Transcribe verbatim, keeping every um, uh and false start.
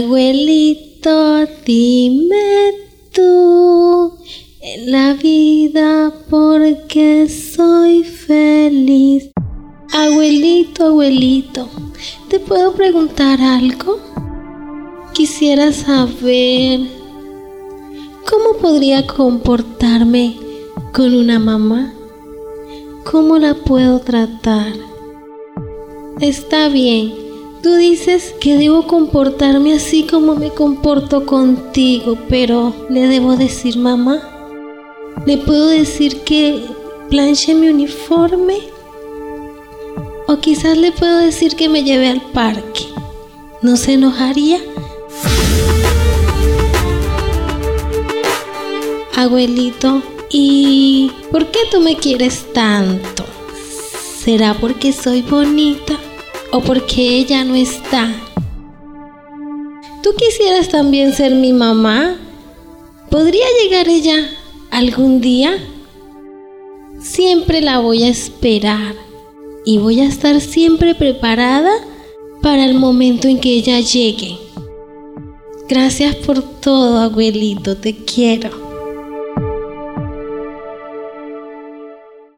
Abuelito, dime tú en la vida por qué soy feliz. Abuelito, abuelito, ¿te puedo preguntar algo? Quisiera saber cómo podría comportarme con una mamá. ¿Cómo la puedo tratar? Está bien, tú dices que debo comportarme así como me comporto contigo, pero ¿le debo decir mamá? ¿Le puedo decir que planche mi uniforme? O quizás le puedo decir que me lleve al parque. ¿No se enojaría? Abuelito, ¿y por qué tú me quieres tanto? ¿Será porque soy bonita o porque ella no está? ¿Tú quisieras también ser mi mamá? ¿Podría llegar ella algún día? Siempre la voy a esperar y voy a estar siempre preparada para el momento en que ella llegue. Gracias por todo, abuelito, te quiero.